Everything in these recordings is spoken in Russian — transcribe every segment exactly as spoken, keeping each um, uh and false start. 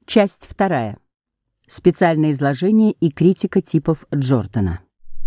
Часть вторая. Специальное изложение и критика типов Джордана.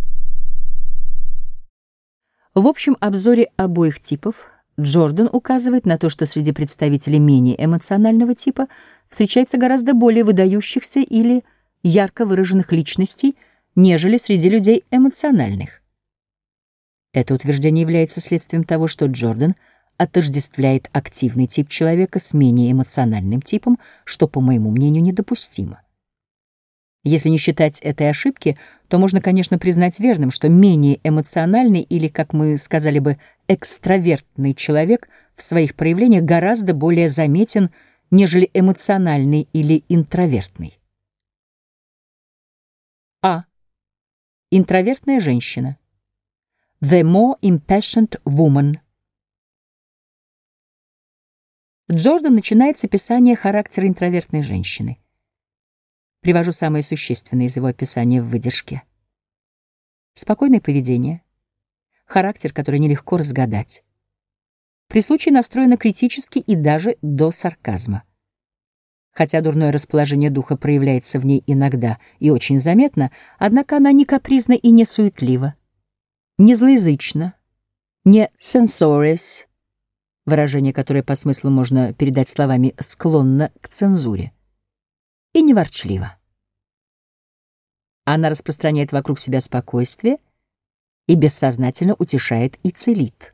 В общем обзоре обоих типов Джордан указывает на то, что среди представителей менее эмоционального типа встречается гораздо более выдающихся или ярко выраженных личностей, нежели среди людей эмоциональных. Это утверждение является следствием того, что Джордан отождествляет активный тип человека с менее эмоциональным типом, что, по моему мнению, недопустимо. Если не считать этой ошибки, то можно, конечно, признать верным, что менее эмоциональный или, как мы сказали бы, экстравертный человек в своих проявлениях гораздо более заметен, нежели эмоциональный или интровертный. А. Интровертная женщина. The more impassioned woman. Джордан начинает с описания характера интровертной женщины. Привожу самые существенные из его описания в выдержке. Спокойное поведение, характер, который нелегко разгадать. При случае настроена критически и даже до сарказма. Хотя дурное расположение духа проявляется в ней иногда и очень заметно, однако она не капризна и не суетлива, не злоязычна, не censorious, выражение, которое по смыслу можно передать словами «склонна к цензуре», и не ворчлива. Она распространяет вокруг себя спокойствие и бессознательно утешает и целит.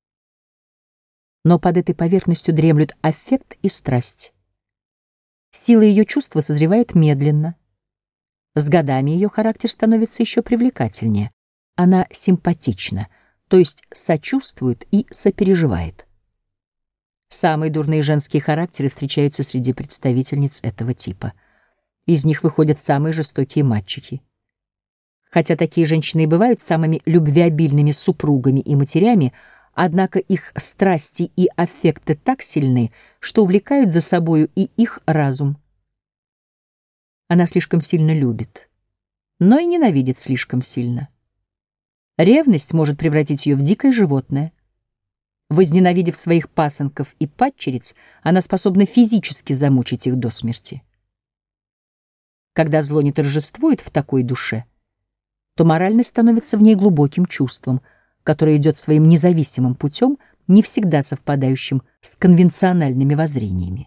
Но под этой поверхностью дремлют аффект и страсть. Сила ее чувства созревает медленно. С годами ее характер становится еще привлекательнее. Она симпатична, то есть сочувствует и сопереживает. Самые дурные женские характеры встречаются среди представительниц этого типа. Из них выходят самые жестокие мачехи. Хотя такие женщины и бывают самыми любвеобильными супругами и матерями, однако их страсти и аффекты так сильны, что увлекают за собою и их разум. Она слишком сильно любит, но и ненавидит слишком сильно. Ревность может превратить ее в дикое животное. Возненавидев своих пасынков и падчериц, она способна физически замучить их до смерти. Когда зло не торжествует в такой душе, то моральность становится в ней глубоким чувством, которое идет своим независимым путем, не всегда совпадающим с конвенциональными воззрениями.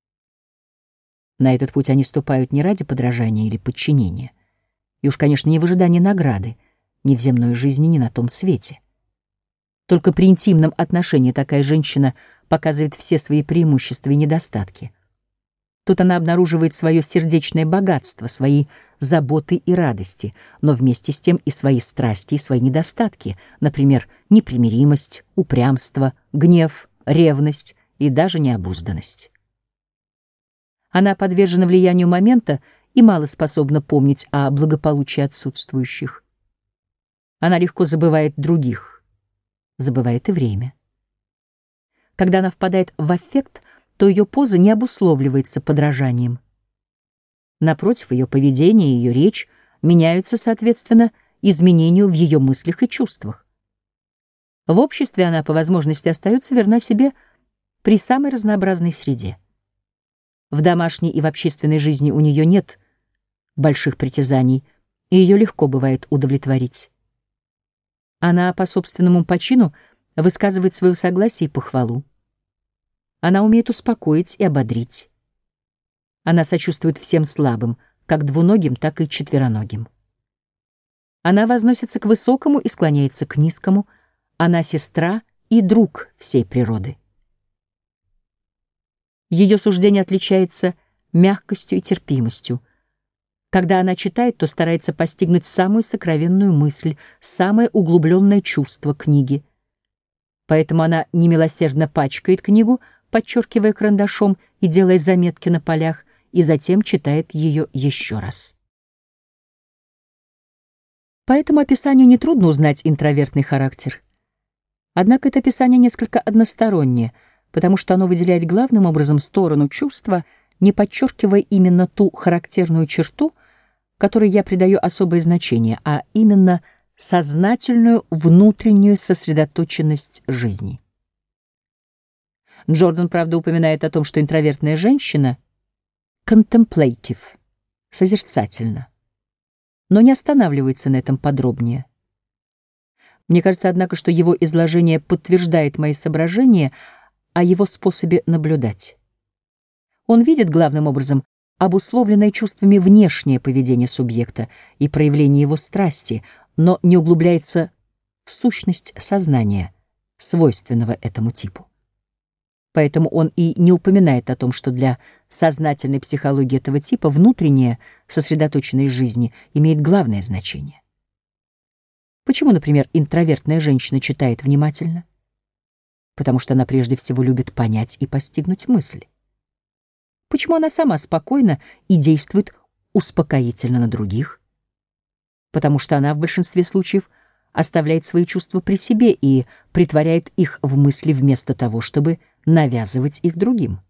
На этот путь они ступают не ради подражания или подчинения, и уж, конечно, не в ожидании награды, ни в земной жизни, ни на том свете. Только при интимном отношении такая женщина показывает все свои преимущества и недостатки. Тут она обнаруживает свое сердечное богатство, свои заботы и радости, но вместе с тем и свои страсти, и свои недостатки, например, непримиримость, упрямство, гнев, ревность и даже необузданность. Она подвержена влиянию момента и мало способна помнить о благополучии отсутствующих. Она легко забывает других, забывает и время. Когда она впадает в аффект, то ее поза не обусловливается подражанием. Напротив, ее поведение и ее речь меняются, соответственно, изменению в ее мыслях и чувствах. В обществе она, по возможности, остается верна себе при самой разнообразной среде. В домашней и в общественной жизни у нее нет больших притязаний, и ее легко бывает удовлетворить. Она по собственному почину высказывает свое согласие и похвалу. Она умеет успокоить и ободрить. Она сочувствует всем слабым, как двуногим, так и четвероногим. Она возносится к высокому и склоняется к низкому. Она сестра и друг всей природы. Ее суждение отличается мягкостью и терпимостью. Когда она читает, то старается постигнуть самую сокровенную мысль, самое углубленное чувство книги. Поэтому она немилосердно пачкает книгу, подчеркивая карандашом и делая заметки на полях, и затем читает ее еще раз. По этому описанию нетрудно узнать интровертный характер. Однако это описание несколько одностороннее, потому что оно выделяет главным образом сторону чувства, не подчеркивая именно ту характерную черту, которой я придаю особое значение, а именно сознательную внутреннюю сосредоточенность жизни. Джордан, правда, упоминает о том, что интровертная женщина contemplative, созерцательно, но не останавливается на этом подробнее. Мне кажется, однако, что его изложение подтверждает мои соображения о его способе наблюдать. Он видит, главным образом, обусловленное чувствами внешнее поведение субъекта и проявление его страсти, но не углубляется в сущность сознания, свойственного этому типу. Поэтому он и не упоминает о том, что для сознательной психологии этого типа внутренняя сосредоточенность жизни имеет главное значение. Почему, например, интровертная женщина читает внимательно? Потому что она прежде всего любит понять и постигнуть мысль. Почему она сама спокойна и действует успокоительно на других? Потому что она в большинстве случаев оставляет свои чувства при себе и претворяет их в мысли вместо того, чтобы навязывать их другим.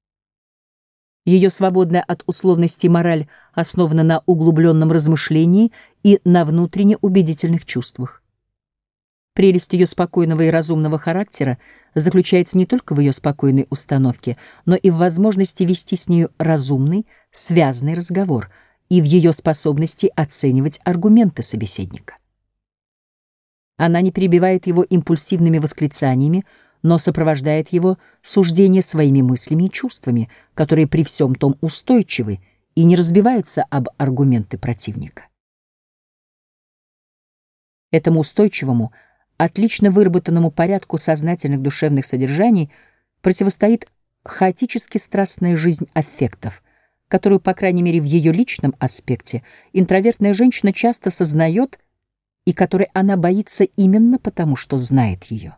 Ее свободная от условностей мораль основана на углубленном размышлении и на внутренне убедительных чувствах. Прелесть ее спокойного и разумного характера заключается не только в ее спокойной установке, но и в возможности вести с нею разумный, связанный разговор и в ее способности оценивать аргументы собеседника. Она не перебивает его импульсивными восклицаниями, но сопровождает его суждения своими мыслями и чувствами, которые при всем том устойчивы и не разбиваются об аргументы противника. Этому устойчивому, отлично выработанному порядку сознательных душевных содержаний противостоит хаотически страстная жизнь аффектов, которую, по крайней мере в ее личном аспекте, интровертная женщина часто сознает и которой она боится именно потому, что знает ее.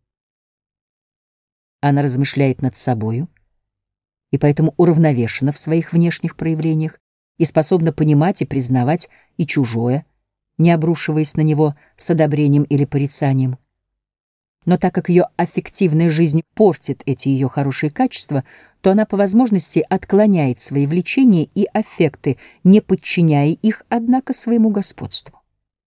Она размышляет над собою и поэтому уравновешена в своих внешних проявлениях и способна понимать и признавать и чужое, не обрушиваясь на него с одобрением или порицанием. Но так как ее аффективная жизнь портит эти ее хорошие качества, то она по возможности отклоняет свои влечения и аффекты, не подчиняя их, однако, своему господству.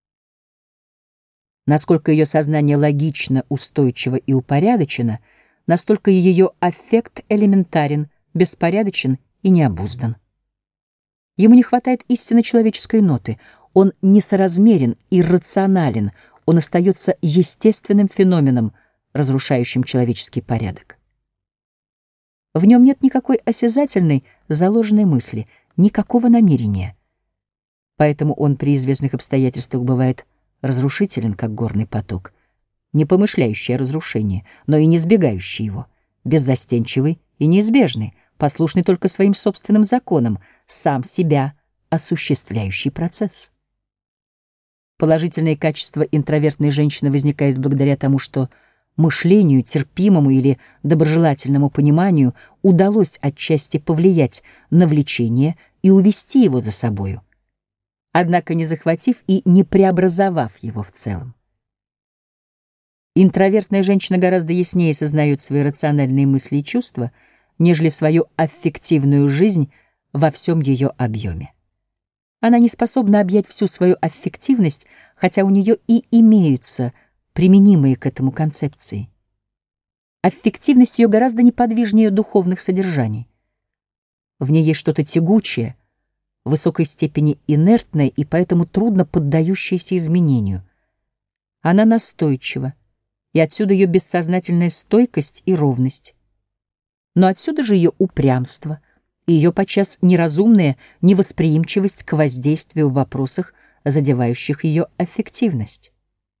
Насколько ее сознание логично, устойчиво и упорядочено, настолько ее аффект элементарен, беспорядочен и необуздан. Ему не хватает истинно человеческой ноты, он несоразмерен, иррационален, он остается естественным феноменом, разрушающим человеческий порядок. В нем нет никакой осязательной, заложенной мысли, никакого намерения. Поэтому он при известных обстоятельствах бывает разрушителен, как горный поток, не помышляющий о разрушении, но и не избегающий его, беззастенчивый и неизбежный, послушный только своим собственным законам, сам себя осуществляющий процесс. Положительные качества интровертной женщины возникают благодаря тому, что мышлению, терпимому или доброжелательному пониманию удалось отчасти повлиять на влечение и увести его за собою, однако не захватив и не преобразовав его в целом. Интровертная женщина гораздо яснее сознает свои рациональные мысли и чувства, нежели свою аффективную жизнь во всем ее объеме. Она не способна объять всю свою аффективность, хотя у нее и имеются применимые к этому концепции. Аффективность ее гораздо неподвижнее духовных содержаний. В ней есть что-то тягучее, в высокой степени инертное и поэтому трудно поддающееся изменению. Она настойчива, и отсюда ее бессознательная стойкость и ровность. Но отсюда же ее упрямство и ее подчас неразумная невосприимчивость к воздействию в вопросах, задевающих ее аффективность.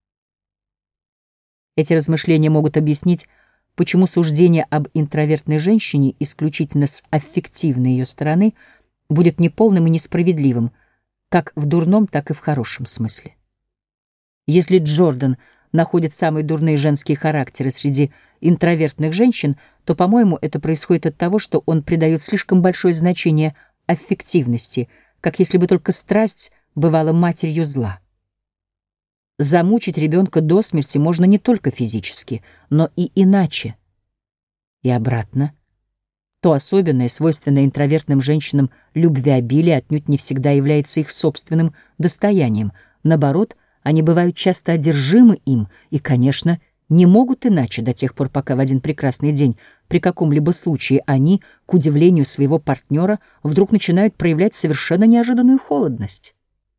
Эти размышления могут объяснить, почему суждение об интровертной женщине исключительно с аффективной ее стороны будет неполным и несправедливым, как в дурном, так и в хорошем смысле. Если Джордан находит самые дурные женские характеры среди интровертных женщин, то, по-моему, это происходит от того, что он придает слишком большое значение аффективности, как если бы только страсть бывала матерью зла. Замучить ребенка до смерти можно не только физически, но и иначе. И обратно. То особенное, свойственное интровертным женщинам любвеобилие отнюдь не всегда является их собственным достоянием. Наоборот, они бывают часто одержимы им и, конечно, не могут иначе до тех пор, пока в один прекрасный день при каком-либо случае они, к удивлению своего партнера, вдруг начинают проявлять совершенно неожиданную холодность.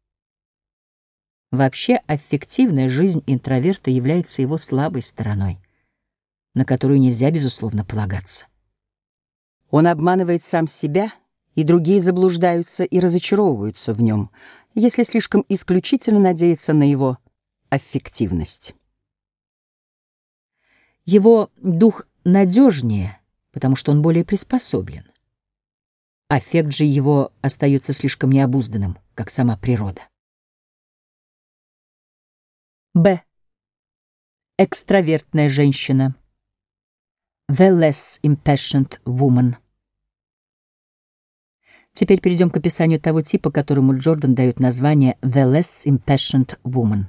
Вообще, аффективная жизнь интроверта является его слабой стороной, на которую нельзя, безусловно, полагаться. Он обманывает сам себя, и другие заблуждаются и разочаровываются в нем, если слишком исключительно надеяться на его аффективность. Его дух надежнее, потому что он более приспособлен. Аффект же его остается слишком необузданным, как сама природа. Б. Экстравертная женщина. The less impassioned woman. Теперь перейдем к описанию того типа, которому Джордан дает название The less impassioned woman.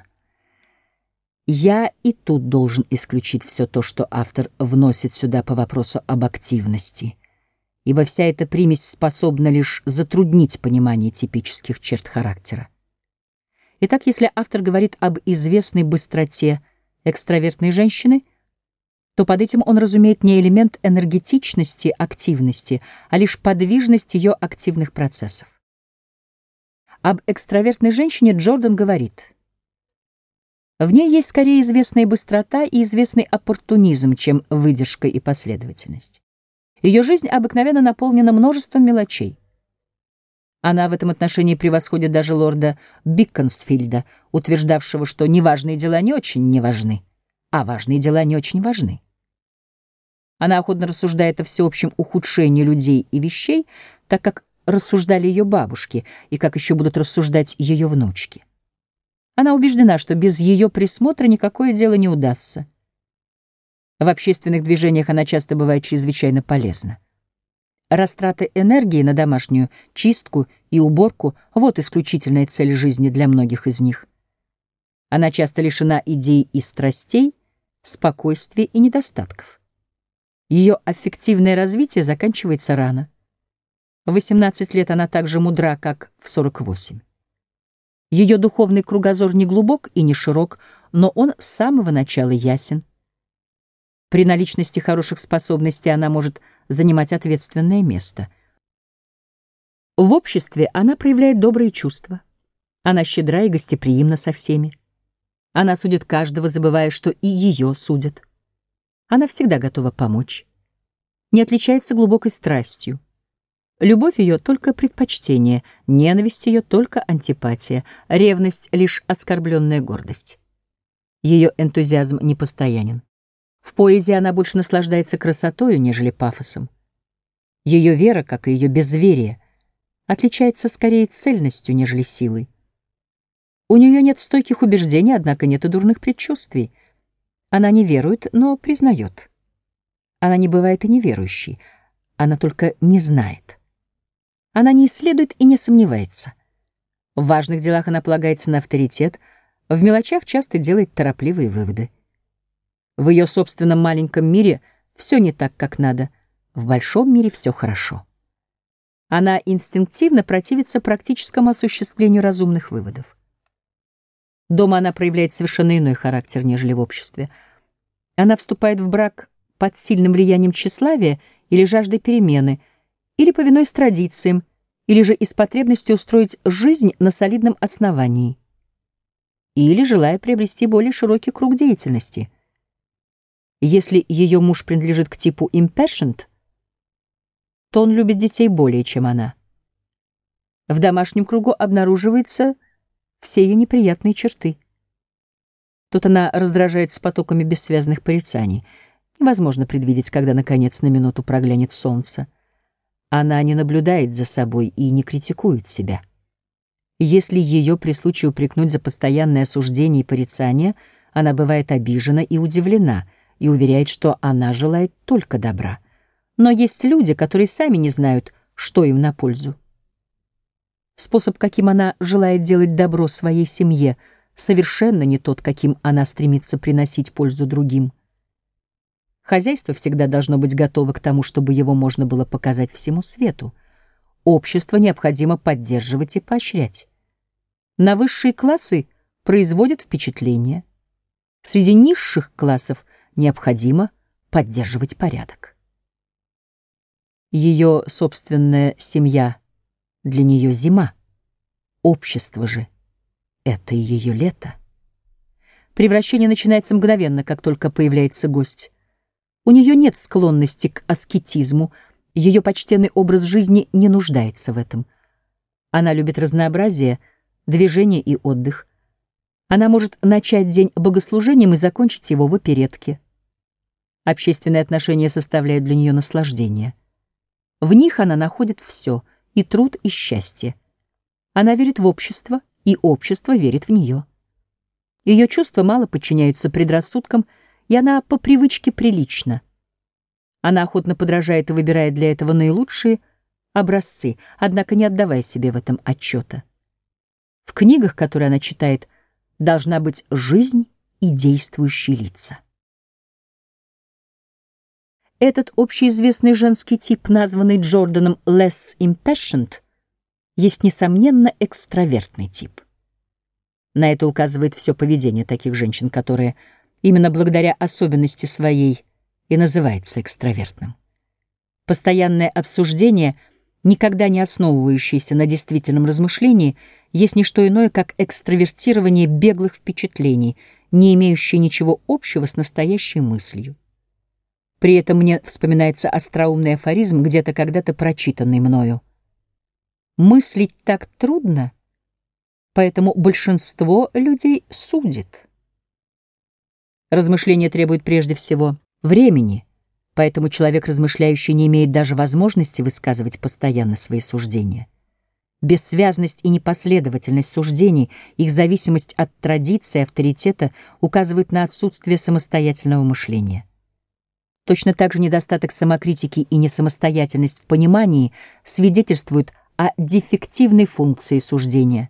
Я и тут должен исключить все то, что автор вносит сюда по вопросу об активности, ибо вся эта примесь способна лишь затруднить понимание типических черт характера. Итак, если автор говорит об известной быстроте экстравертной женщины, то под этим он разумеет не элемент энергетичности, активности, а лишь подвижность ее активных процессов. Об экстравертной женщине Джордан говорит: в ней есть скорее известная быстрота и известный оппортунизм, чем выдержка и последовательность. Ее жизнь обыкновенно наполнена множеством мелочей. Она в этом отношении превосходит даже лорда Биконсфильда, утверждавшего, что неважные дела не очень не важны, а важные дела не очень важны. Она охотно рассуждает о всеобщем ухудшении людей и вещей, так как рассуждали ее бабушки, и как еще будут рассуждать ее внучки. Она убеждена, что без ее присмотра никакое дело не удастся. В общественных движениях она часто бывает чрезвычайно полезна. Растрата энергии на домашнюю чистку и уборку — вот исключительная цель жизни для многих из них. Она часто лишена идей и страстей, спокойствия и недостатков. Ее аффективное развитие заканчивается рано. В восемнадцать лет она так же мудра, как в сорок восемь. Ее духовный кругозор не глубок и не широк, но он с самого начала ясен. При наличности хороших способностей она может занимать ответственное место. В обществе она проявляет добрые чувства. Она щедра и гостеприимна со всеми. Она судит каждого, забывая, что и ее судят. Она всегда готова помочь. Не отличается глубокой страстью. Любовь ее — только предпочтение, ненависть ее — только антипатия, ревность — лишь оскорбленная гордость. Ее энтузиазм непостоянен. В поэзии она больше наслаждается красотою, нежели пафосом. Ее вера, как и ее безверие, отличается скорее цельностью, нежели силой. У нее нет стойких убеждений, однако нет и дурных предчувствий. Она не верует, но признает. Она не бывает и неверующей, она только не знает. Она не исследует и не сомневается. В важных делах она полагается на авторитет, в мелочах часто делает торопливые выводы. В ее собственном маленьком мире все не так, как надо, в большом мире все хорошо. Она инстинктивно противится практическому осуществлению разумных выводов. Дома она проявляет совершенно иной характер, нежели в обществе. Она вступает в брак под сильным влиянием тщеславия или жаждой перемены, или повинуясь традициям, или же из потребности устроить жизнь на солидном основании, или желая приобрести более широкий круг деятельности. Если ее муж принадлежит к типу impassioned, то он любит детей более, чем она. В домашнем кругу обнаруживаются все ее неприятные черты. Тут она раздражается потоками бессвязных порицаний. Невозможно предвидеть, когда, наконец, на минуту проглянет солнце. Она не наблюдает за собой и не критикует себя. Если ее при случае упрекнуть за постоянное осуждение и порицание, она бывает обижена и удивлена, и уверяет, что она желает только добра. Но есть люди, которые сами не знают, что им на пользу. Способ, каким она желает делать добро своей семье, совершенно не тот, каким она стремится приносить пользу другим. Хозяйство всегда должно быть готово к тому, чтобы его можно было показать всему свету. Общество необходимо поддерживать и поощрять. На высшие классы производят впечатление. Среди низших классов необходимо поддерживать порядок. Ее собственная семья для нее зима, общество же — это ее лето. Превращение начинается мгновенно, как только появляется гость. У нее нет склонности к аскетизму, ее почтенный образ жизни не нуждается в этом. Она любит разнообразие, движение и отдых. Она может начать день богослужением и закончить его в оперетке. Общественные отношения составляют для нее наслаждение. В них она находит все — и труд, и счастье. Она верит в общество, и общество верит в нее. Ее чувства мало подчиняются предрассудкам, и она по привычке прилична. Она охотно подражает и выбирает для этого наилучшие образцы, однако не отдавая себе в этом отчета. В книгах, которые она читает, должна быть жизнь и действующие лица. Этот общеизвестный женский тип, названный Джорданом less impassioned, есть, несомненно, экстравертный тип. На это указывает все поведение таких женщин, которое именно благодаря особенности своей и называется экстравертным. Постоянное обсуждение, никогда не основывающееся на действительном размышлении, есть не что иное, как экстравертирование беглых впечатлений, не имеющие ничего общего с настоящей мыслью. При этом мне вспоминается остроумный афоризм, где-то когда-то прочитанный мною. «Мыслить так трудно, поэтому большинство людей судит». Размышление требует прежде всего времени, поэтому человек, размышляющий, не имеет даже возможности высказывать постоянно свои суждения. Бессвязность и непоследовательность суждений, их зависимость от традиции и авторитета указывают на отсутствие самостоятельного мышления. Точно так же недостаток самокритики и несамостоятельность в понимании свидетельствуют о дефективной функции суждения.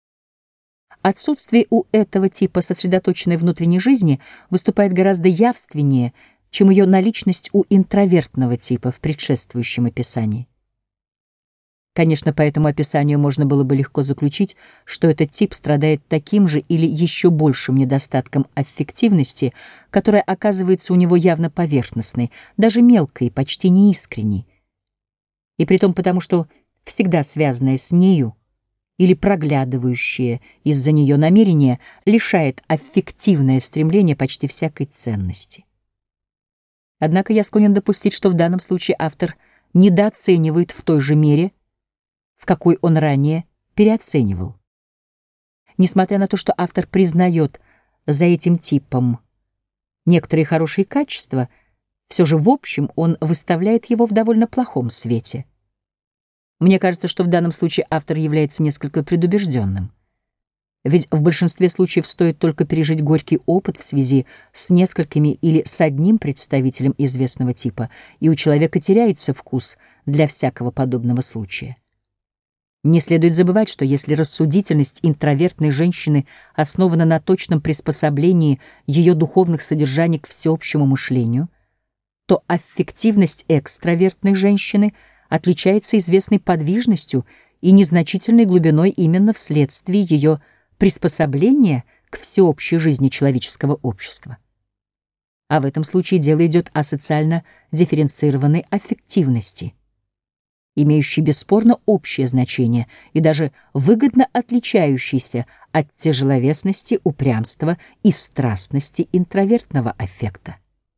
Отсутствие у этого типа сосредоточенной внутренней жизни выступает гораздо явственнее, чем ее наличность у интровертного типа в предшествующем описании. Конечно, по этому описанию можно было бы легко заключить, что этот тип страдает таким же или еще большим недостатком аффективности, которая оказывается у него явно поверхностной, даже мелкой, почти неискренней. И притом потому, что всегда связанное с нею или проглядывающее из-за нее намерение лишает аффективное стремление почти всякой ценности. Однако я склонен допустить, что в данном случае автор недооценивает в той же мере, в какой он ранее переоценивал. Несмотря на то, что автор признает за этим типом некоторые хорошие качества, все же в общем он выставляет его в довольно плохом свете. Мне кажется, что в данном случае автор является несколько предубежденным. Ведь в большинстве случаев стоит только пережить горький опыт в связи с несколькими или с одним представителем известного типа, и у человека теряется вкус для всякого подобного случая. Не следует забывать, что если рассудительность интровертной женщины основана на точном приспособлении ее духовных содержаний к всеобщему мышлению, то аффективность экстравертной женщины отличается известной подвижностью и незначительной глубиной именно вследствие ее приспособления к всеобщей жизни человеческого общества. А в этом случае дело идет о социально дифференцированной аффективности, имеющий бесспорно общее значение и даже выгодно отличающийся от тяжеловесности, упрямства и страстности интровертного аффекта.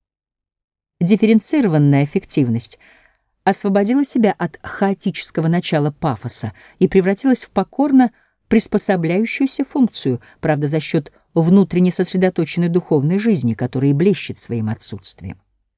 Дифференцированная аффективность освободила себя от хаотического начала пафоса и превратилась в покорно приспособляющуюся функцию, правда, за счет внутренне сосредоточенной духовной жизни, которая и блещет своим отсутствием.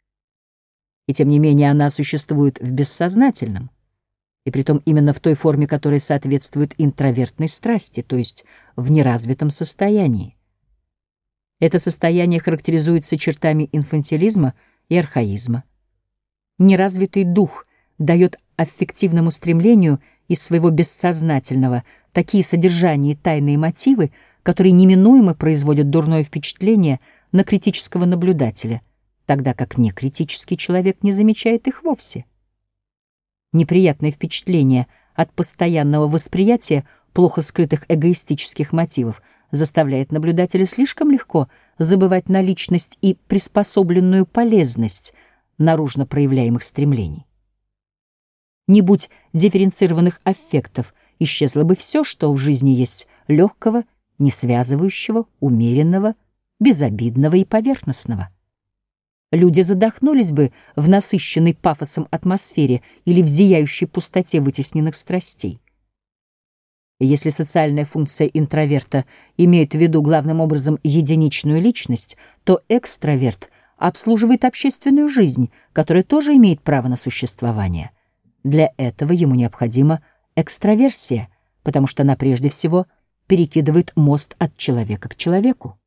И тем не менее она существует в бессознательном, и притом именно в той форме, которая соответствует интровертной страсти, то есть в неразвитом состоянии. Это состояние характеризуется чертами инфантилизма и архаизма. Неразвитый дух дает аффективному стремлению из своего бессознательного такие содержания и тайные мотивы, которые неминуемо производят дурное впечатление на критического наблюдателя, тогда как некритический человек не замечает их вовсе. Неприятное впечатление от постоянного восприятия плохо скрытых эгоистических мотивов заставляет наблюдателя слишком легко забывать наличность и приспособленную полезность наружно проявляемых стремлений. Не будь дифференцированных аффектов, исчезло бы все, что в жизни есть легкого, несвязывающего, умеренного, безобидного и поверхностного. Люди задохнулись бы в насыщенной пафосом атмосфере или в зияющей пустоте вытесненных страстей. Если социальная функция интроверта имеет в виду главным образом единичную личность, то экстраверт обслуживает общественную жизнь, которая тоже имеет право на существование. Для этого ему необходима экстраверсия, потому что она прежде всего перекидывает мост от человека к человеку.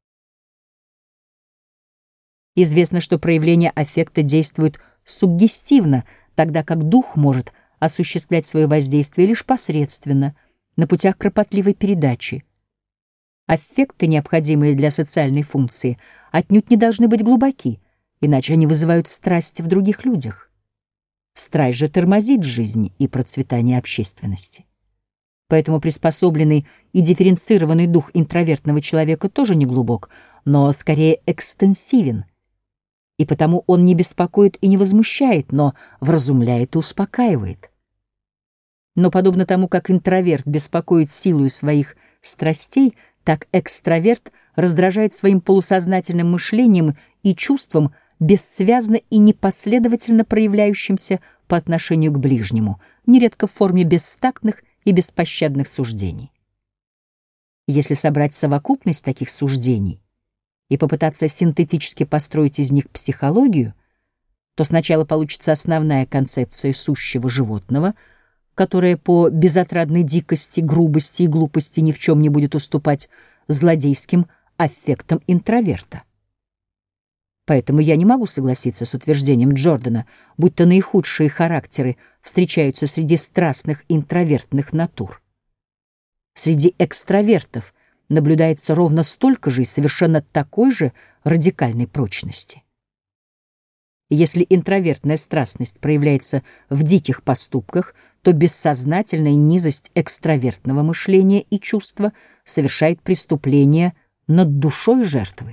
Известно, что проявление аффекта действует суггестивно, тогда как дух может осуществлять свое воздействие лишь посредственно, на путях кропотливой передачи. Аффекты, необходимые для социальной функции, отнюдь не должны быть глубоки, иначе они вызывают страсть в других людях. Страсть же тормозит жизнь и процветание общественности. Поэтому приспособленный и дифференцированный дух интровертного человека тоже не глубок, но скорее экстенсивен, и потому он не беспокоит и не возмущает, но вразумляет и успокаивает. Но подобно тому, как интроверт беспокоит силою своих страстей, так экстраверт раздражает своим полусознательным мышлением и чувством, бессвязно и непоследовательно проявляющимся по отношению к ближнему, нередко в форме бестактных и беспощадных суждений. Если собрать совокупность таких суждений и попытаться синтетически построить из них психологию, то сначала получится основная концепция сущего животного, которая по безотрадной дикости, грубости и глупости ни в чем не будет уступать злодейским аффектам интроверта. Поэтому я не могу согласиться с утверждением Джордана, будто наихудшие характеры встречаются среди страстных интровертных натур. Среди экстравертов наблюдается ровно столько же и совершенно такой же радикальной прочности. Если интровертная страстность проявляется в диких поступках, то бессознательная низость экстравертного мышления и чувства совершает преступление над душой жертвы.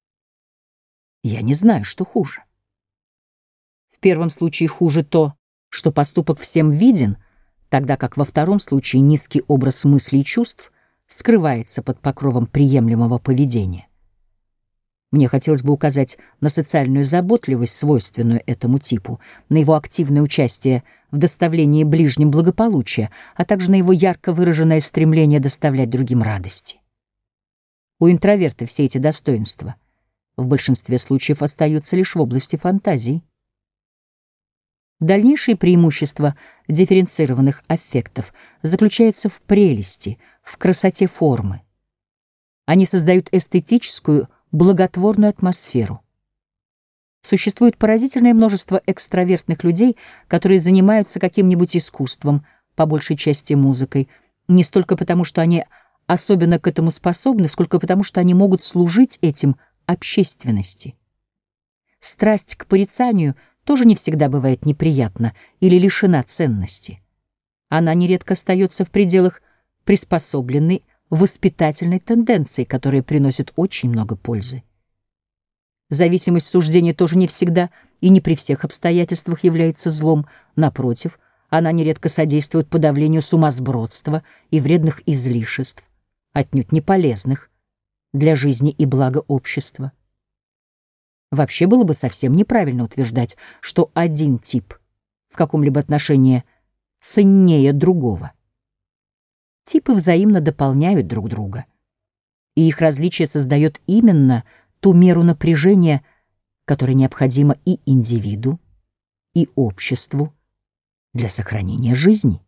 Я не знаю, что хуже. В первом случае хуже то, что поступок всем виден, тогда как во втором случае низкий образ мыслей и чувств скрывается под покровом приемлемого поведения. Мне хотелось бы указать на социальную заботливость, свойственную этому типу, на его активное участие в доставлении ближним благополучия, а также на его ярко выраженное стремление доставлять другим радости. У интроверта все эти достоинства в большинстве случаев остаются лишь в области фантазий. Дальнейшее преимущество дифференцированных аффектов заключается в прелести, в красоте формы. Они создают эстетическую, благотворную атмосферу. Существует поразительное множество экстравертных людей, которые занимаются каким-нибудь искусством, по большей части музыкой, не столько потому, что они особенно к этому способны, сколько потому, что они могут служить этим общественности. Страсть к порицанию тоже не всегда бывает неприятна или лишена ценности. Она нередко остается в пределах приспособленной воспитательной тенденции, которая приносит очень много пользы. Зависимость суждения тоже не всегда и не при всех обстоятельствах является злом. Напротив, она нередко содействует подавлению сумасбродства и вредных излишеств, отнюдь не полезных для жизни и блага общества. Вообще было бы совсем неправильно утверждать, что один тип в каком-либо отношении ценнее другого. Типы взаимно дополняют друг друга, и их различие создает именно ту меру напряжения, которая необходима и индивиду, и обществу для сохранения жизни.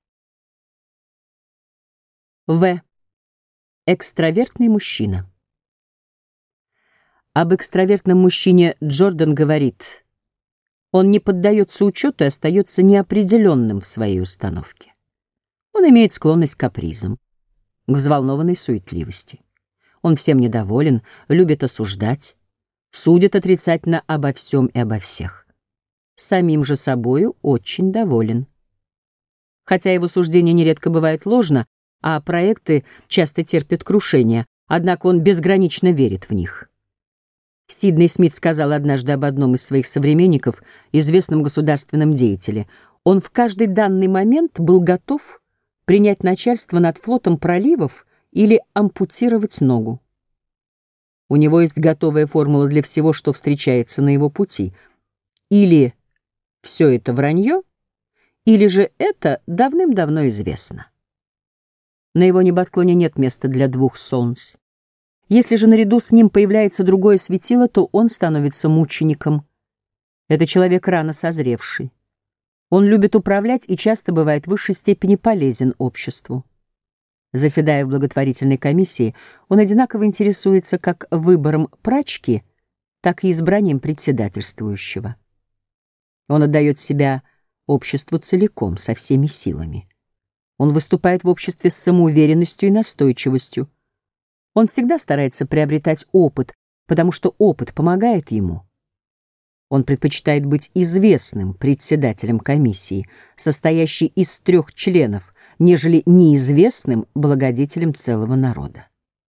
В. Экстравертный мужчина. Об экстравертном мужчине Джордан говорит: он не поддается учету и остается неопределенным в своей установке. Он имеет склонность к капризам, к взволнованной суетливости. Он всем недоволен, любит осуждать, судит отрицательно обо всем и обо всех. Самим же собою очень доволен. Хотя его суждение нередко бывает ложно, а проекты часто терпят крушение, однако он безгранично верит в них. Сидней Смит сказал однажды об одном из своих современников, известном государственном деятеле. Он в каждый данный момент был готов принять начальство над флотом проливов или ампутировать ногу. У него есть готовая формула для всего, что встречается на его пути. Или все это вранье, или же это давным-давно известно. На его небосклоне нет места для двух солнц. Если же наряду с ним появляется другое светило, то он становится мучеником. Это человек рано созревший. Он любит управлять и часто бывает в высшей степени полезен обществу. Заседая в благотворительной комиссии, он одинаково интересуется как выбором прачки, так и избранием председательствующего. Он отдает себя обществу целиком, со всеми силами. Он выступает в обществе с самоуверенностью и настойчивостью. Он всегда старается приобретать опыт, потому что опыт помогает ему. Он предпочитает быть известным председателем комиссии, состоящей из трех членов, нежели неизвестным благодетелем целого народа.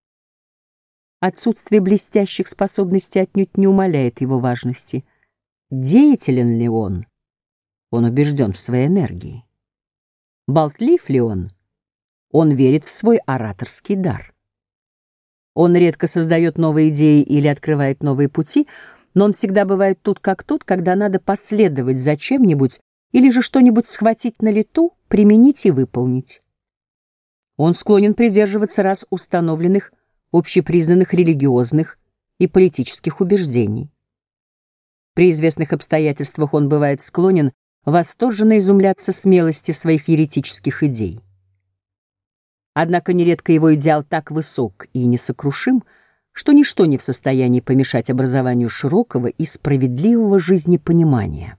Отсутствие блестящих способностей отнюдь не умаляет его важности. Деятелен ли он? Он убежден в своей энергии. Болтлив ли он? Он верит в свой ораторский дар. Он редко создает новые идеи или открывает новые пути, но он всегда бывает тут как тут, когда надо последовать за чем-нибудь или же что-нибудь схватить на лету, применить и выполнить. Он склонен придерживаться раз установленных, общепризнанных религиозных и политических убеждений. При известных обстоятельствах он бывает склонен восторженно изумляться смелости своих еретических идей. Однако нередко его идеал так высок и несокрушим, что ничто не в состоянии помешать образованию широкого и справедливого жизнепонимания.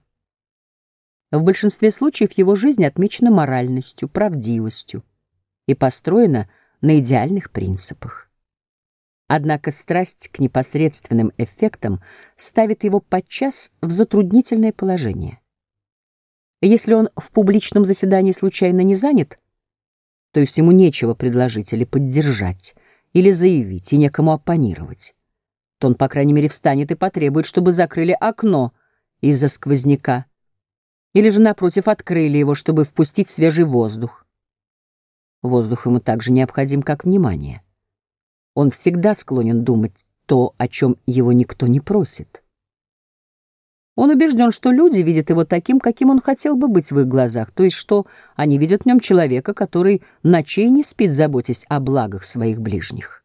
В большинстве случаев его жизнь отмечена моральностью, правдивостью и построена на идеальных принципах. Однако страсть к непосредственным эффектам ставит его подчас в затруднительное положение. Если он в публичном заседании случайно не занят, то есть ему нечего предложить или поддержать, или заявить, и некому оппонировать, то он, по крайней мере, встанет и потребует, чтобы закрыли окно из-за сквозняка, или же, напротив, открыли его, чтобы впустить свежий воздух. Воздух ему так же необходим, как внимание. Он всегда склонен думать то, о чем его никто не просит. Он убежден, что люди видят его таким, каким он хотел бы быть в их глазах, то есть что они видят в нем человека, который ночей не спит, заботясь о благах своих ближних.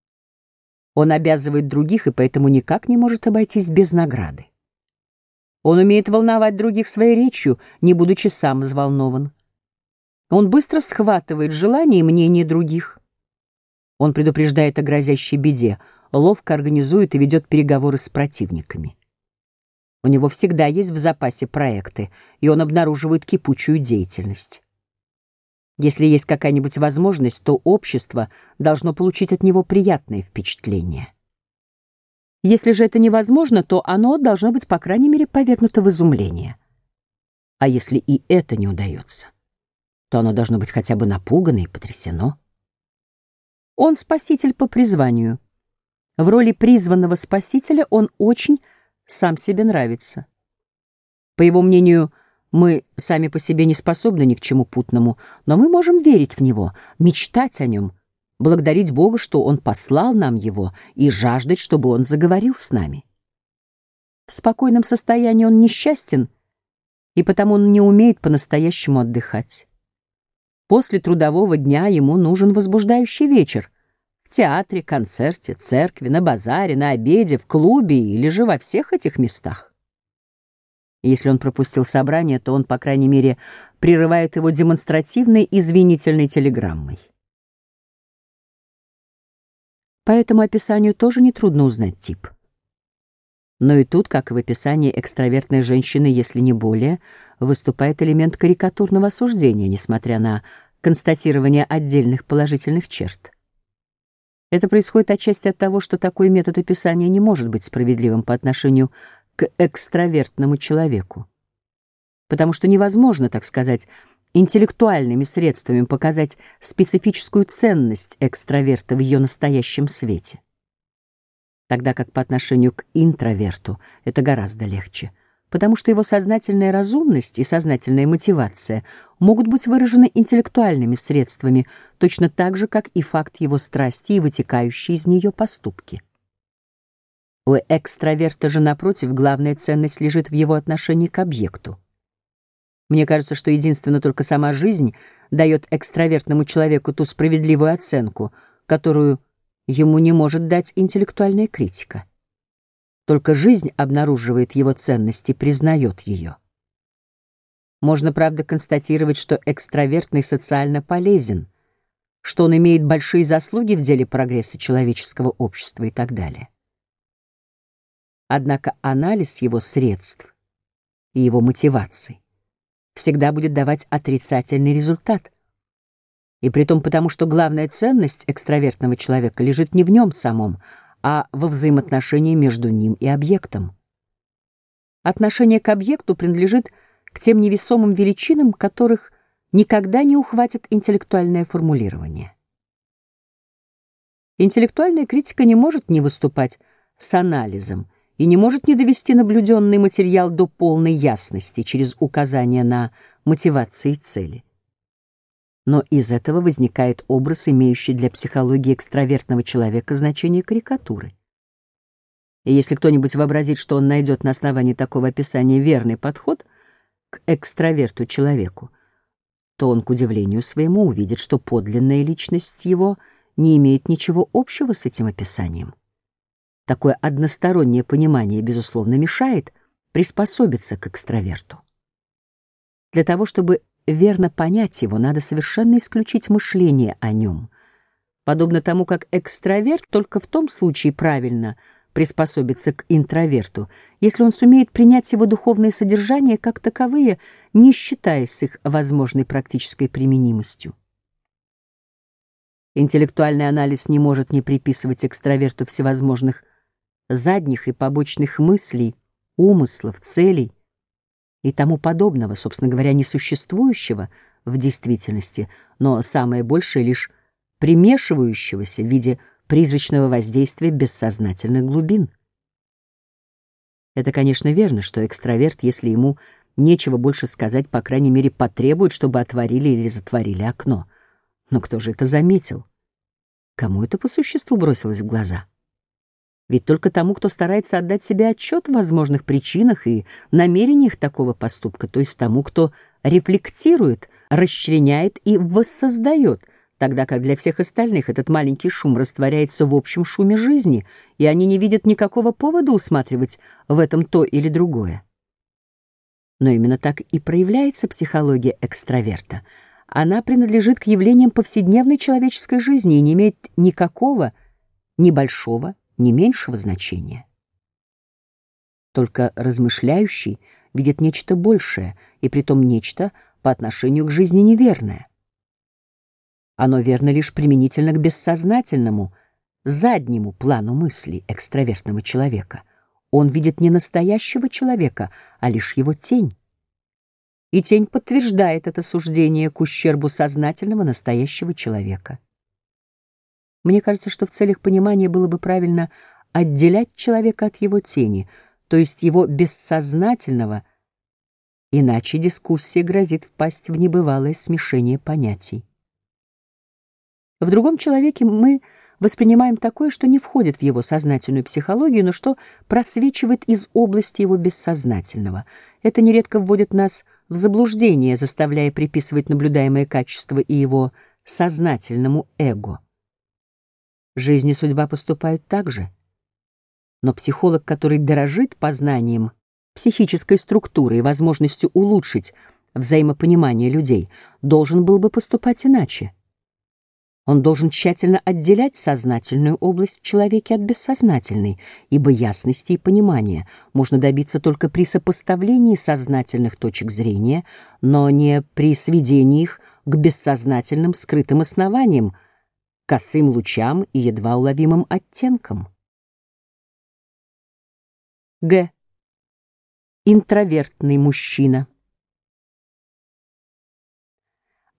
Он обязывает других и поэтому никак не может обойтись без награды. Он умеет волновать других своей речью, не будучи сам взволнован. Он быстро схватывает желания и мнения других. Он предупреждает о грозящей беде, ловко организует и ведет переговоры с противниками. У него всегда есть в запасе проекты, и он обнаруживает кипучую деятельность. Если есть какая-нибудь возможность, то общество должно получить от него приятное впечатление. Если же это невозможно, то оно должно быть, по крайней мере, повергнуто в изумление. А если и это не удается, то оно должно быть хотя бы напугано и потрясено. Он спаситель по призванию. В роли призванного спасителя он очень сам себе нравится. По его мнению, мы сами по себе не способны ни к чему путному, но мы можем верить в него, мечтать о нем, благодарить Бога, что Он послал нам его, и жаждать, чтобы Он заговорил с нами. В спокойном состоянии он несчастен, и потому он не умеет по-настоящему отдыхать. После трудового дня ему нужен возбуждающий вечер. В театре, концерте, церкви, на базаре, на обеде, в клубе или же во всех этих местах. Если он пропустил собрание, то он, по крайней мере, прерывает его демонстративной извинительной телеграммой. По этому описанию тоже нетрудно узнать тип. Но и тут, как и в описании экстравертной женщины, если не более, выступает элемент карикатурного осуждения, несмотря на констатирование отдельных положительных черт. Это происходит отчасти от того, что такой метод описания не может быть справедливым по отношению к экстравертному человеку, потому что невозможно, так сказать, интеллектуальными средствами показать специфическую ценность экстраверта в ее настоящем свете. Тогда как по отношению к интроверту это гораздо легче, потому что его сознательная разумность и сознательная мотивация могут быть выражены интеллектуальными средствами, точно так же, как и факт его страсти и вытекающие из нее поступки. У экстраверта же, напротив, главная ценность лежит в его отношении к объекту. Мне кажется, что единственно только сама жизнь дает экстравертному человеку ту справедливую оценку, которую ему не может дать интеллектуальная критика. Только жизнь обнаруживает его ценность и признает ее. Можно, правда, констатировать, что экстравертный социально полезен, что он имеет большие заслуги в деле прогресса человеческого общества и так далее. Однако анализ его средств и его мотиваций всегда будет давать отрицательный результат. И притом потому, что главная ценность экстравертного человека лежит не в нем самом, а во взаимоотношении между ним и объектом. Отношение к объекту принадлежит к тем невесомым величинам, которых никогда не ухватит интеллектуальное формулирование. Интеллектуальная критика не может не выступать с анализом и не может не довести наблюденный материал до полной ясности через указание на мотивации и цели. Но из этого возникает образ, имеющий для психологии экстравертного человека значение карикатуры. И если кто-нибудь вообразит, что он найдет на основании такого описания верный подход к экстраверту человеку, то он, к удивлению своему, увидит, что подлинная личность его не имеет ничего общего с этим описанием. Такое одностороннее понимание, безусловно, мешает приспособиться к экстраверту. Для того, чтобы верно понять его, надо совершенно исключить мышление о нем, подобно тому, как экстраверт только в том случае правильно приспособится к интроверту, если он сумеет принять его духовное содержание как таковые, не считаясь с их возможной практической применимостью. Интеллектуальный анализ не может не приписывать экстраверту всевозможных задних и побочных мыслей, умыслов, целей и тому подобного, собственно говоря, несуществующего в действительности, но самое большее лишь примешивающегося в виде призрачного воздействия бессознательных глубин. Это, конечно, верно, что экстраверт, если ему нечего больше сказать, по крайней мере, потребует, чтобы отворили или затворили окно. Но кто же это заметил? Кому это по существу бросилось в глаза? Ведь только тому, кто старается отдать себе отчет в возможных причинах и намерениях такого поступка, то есть тому, кто рефлектирует, расчленяет и воссоздает, тогда как для всех остальных этот маленький шум растворяется в общем шуме жизни, и они не видят никакого повода усматривать в этом то или другое. Но именно так и проявляется психология экстраверта. Она принадлежит к явлениям повседневной человеческой жизни и не имеет никакого, ни большого, ни меньшего значения. Только размышляющий видит нечто большее, и притом нечто по отношению к жизни неверное. Оно верно лишь применительно к бессознательному, заднему плану мысли экстравертного человека. Он видит не настоящего человека, а лишь его тень. И тень подтверждает это суждение к ущербу сознательного настоящего человека. Мне кажется, что в целях понимания было бы правильно отделять человека от его тени, то есть его бессознательного, иначе дискуссия грозит впасть в небывалое смешение понятий. В другом человеке мы воспринимаем такое, что не входит в его сознательную психологию, но что просвечивает из области его бессознательного. Это нередко вводит нас в заблуждение, заставляя приписывать наблюдаемое качество и его сознательному эго. Жизнь и судьба поступают так же. Но психолог, который дорожит познанием психической структуры и возможностью улучшить взаимопонимание людей, должен был бы поступать иначе. Он должен тщательно отделять сознательную область в человеке от бессознательной, ибо ясности и понимания можно добиться только при сопоставлении сознательных точек зрения, но не при сведении их к бессознательным скрытым основаниям, косым лучам и едва уловимым оттенкам. Г. Интровертный мужчина.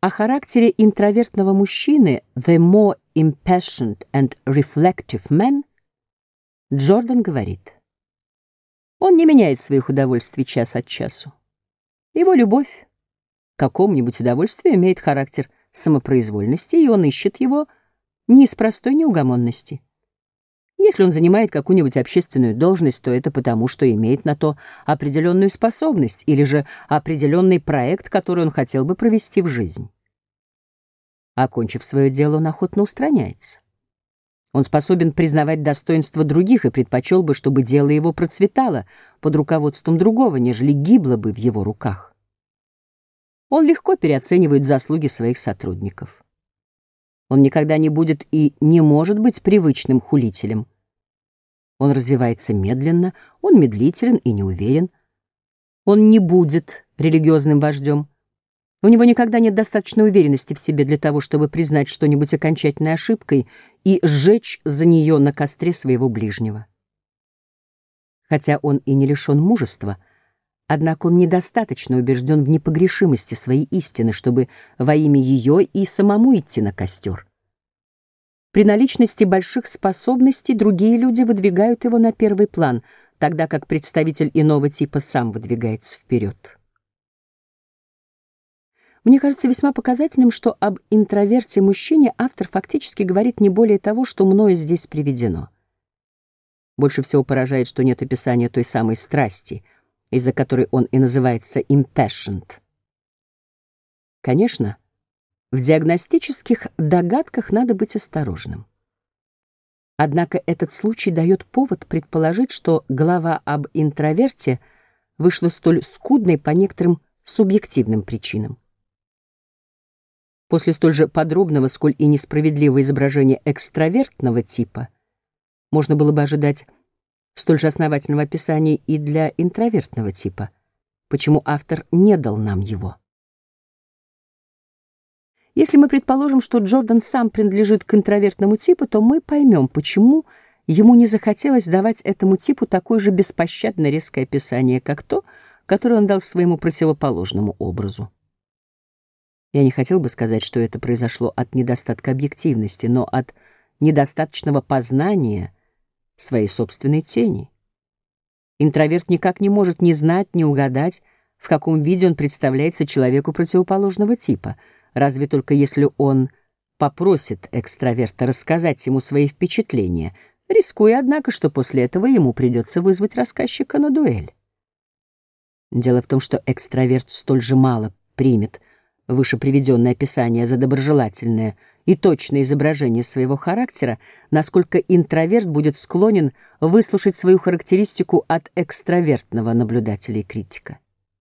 О характере интровертного мужчины «the more impassioned and reflective man» Джордан говорит: он не меняет своих удовольствий час от часу. Его любовь к какому-нибудь удовольствию имеет характер самопроизвольности, и он ищет его не из простой неугомонности. Если он занимает какую-нибудь общественную должность, то это потому, что имеет на то определенную способность или же определенный проект, который он хотел бы провести в жизнь. Окончив свое дело, он охотно устраняется. Он способен признавать достоинства других и предпочел бы, чтобы дело его процветало под руководством другого, нежели гибло бы в его руках. Он легко переоценивает заслуги своих сотрудников. Он никогда не будет и не может быть привычным хулителем. Он развивается медленно, он медлителен и неуверен. Он не будет религиозным вождем. У него никогда нет достаточной уверенности в себе для того, чтобы признать что-нибудь окончательной ошибкой и сжечь за нее на костре своего ближнего. Хотя он и не лишен мужества, однако он недостаточно убежден в непогрешимости своей истины, чтобы во имя ее и самому идти на костер. При наличности больших способностей другие люди выдвигают его на первый план, тогда как представитель иного типа сам выдвигается вперед. Мне кажется весьма показательным, что об интроверте мужчине автор фактически говорит не более того, что мною здесь приведено. Больше всего поражает, что нет описания той самой страсти, из-за которой он и называется impassioned. Конечно, в диагностических догадках надо быть осторожным. Однако этот случай дает повод предположить, что глава об интроверте вышла столь скудной по некоторым субъективным причинам. После столь же подробного, сколь и несправедливого изображения экстравертного типа можно было бы ожидать столь же основательного описания и для интровертного типа. Почему автор не дал нам его? Если мы предположим, что Джордан сам принадлежит к интровертному типу, то мы поймем, почему ему не захотелось давать этому типу такое же беспощадно резкое описание, как то, которое он дал своему противоположному образу. Я не хотел бы сказать, что это произошло от недостатка объективности, но от недостаточного познания своей собственной тени. Интроверт никак не может ни знать, ни угадать, в каком виде он представляется человеку противоположного типа, разве только если он попросит экстраверта рассказать ему свои впечатления, рискуя, однако, что после этого ему придется вызвать рассказчика на дуэль. Дело в том, что экстраверт столь же мало примет выше приведенное описание за доброжелательное и точное изображение своего характера, насколько интроверт будет склонен выслушать свою характеристику от экстравертного наблюдателя и критика.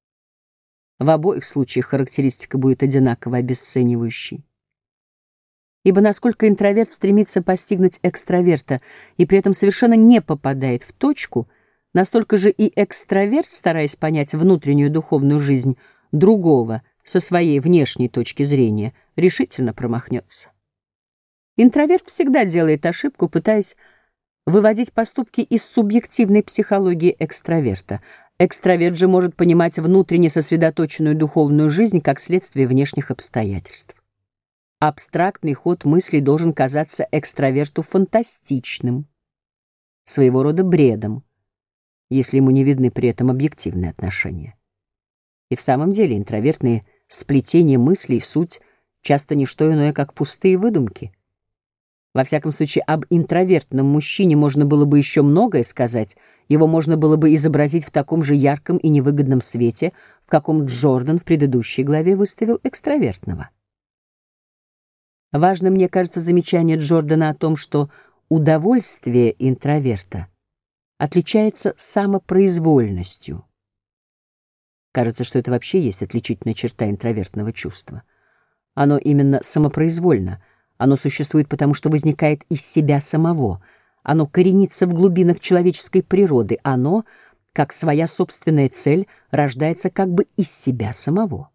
В обоих случаях характеристика будет одинаково обесценивающей. Ибо насколько интроверт стремится постигнуть экстраверта и при этом совершенно не попадает в точку, настолько же и экстраверт, стараясь понять внутреннюю духовную жизнь другого со своей внешней точки зрения, решительно промахнется. Интроверт всегда делает ошибку, пытаясь выводить поступки из субъективной психологии экстраверта. Экстраверт же может понимать внутренне сосредоточенную духовную жизнь как следствие внешних обстоятельств. Абстрактный ход мыслей должен казаться экстраверту фантастичным, своего рода бредом, если ему не видны при этом объективные отношения. И в самом деле интровертные сплетения мыслей — суть часто не что иное, как пустые выдумки. Во всяком случае, об интровертном мужчине можно было бы еще многое сказать, его можно было бы изобразить в таком же ярком и невыгодном свете, в каком Джордан в предыдущей главе выставил экстравертного. Важно, мне кажется, замечание Джордана о том, что удовольствие интроверта отличается самопроизвольностью. Кажется, что это вообще есть отличительная черта интровертного чувства. Оно именно самопроизвольно. Оно существует потому, что возникает из себя самого. Оно коренится в глубинах человеческой природы. Оно, как своя собственная цель, рождается как бы из себя самого.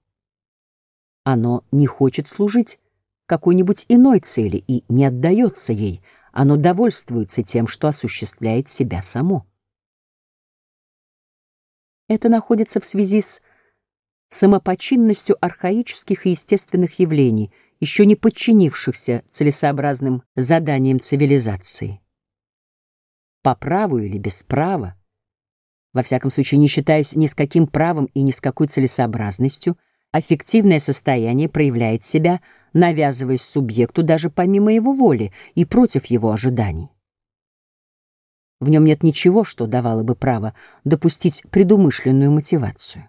Оно не хочет служить какой-нибудь иной цели и не отдается ей. Оно довольствуется тем, что осуществляет себя само. Это находится в связи с самопочинностью архаических и естественных явлений, еще не подчинившихся целесообразным заданиям цивилизации. По праву или без права, во всяком случае не считаясь ни с каким правом и ни с какой целесообразностью, аффективное состояние проявляет себя, навязываясь субъекту даже помимо его воли и против его ожиданий. В нем нет ничего, что давало бы право допустить предумышленную мотивацию.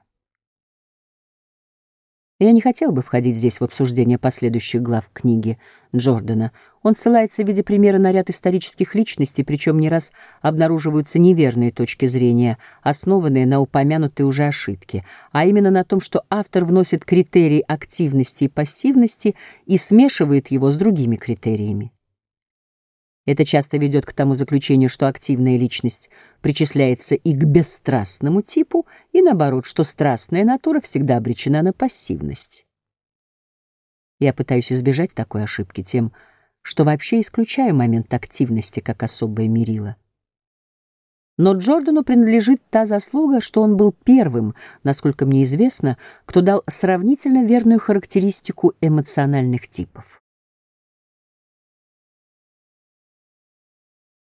Я не хотел бы входить здесь в обсуждение последующих глав книги Джордана. Он ссылается в виде примера на ряд исторических личностей, причем не раз обнаруживаются неверные точки зрения, основанные на упомянутой уже ошибке, а именно на том, что автор вносит критерий активности и пассивности и смешивает его с другими критериями. Это часто ведет к тому заключению, что активная личность причисляется и к бесстрастному типу, и наоборот, что страстная натура всегда обречена на пассивность. Я пытаюсь избежать такой ошибки тем, что вообще исключаю момент активности как особое мерило. Но Джордану принадлежит та заслуга, что он был первым, насколько мне известно, кто дал сравнительно верную характеристику эмоциональных типов.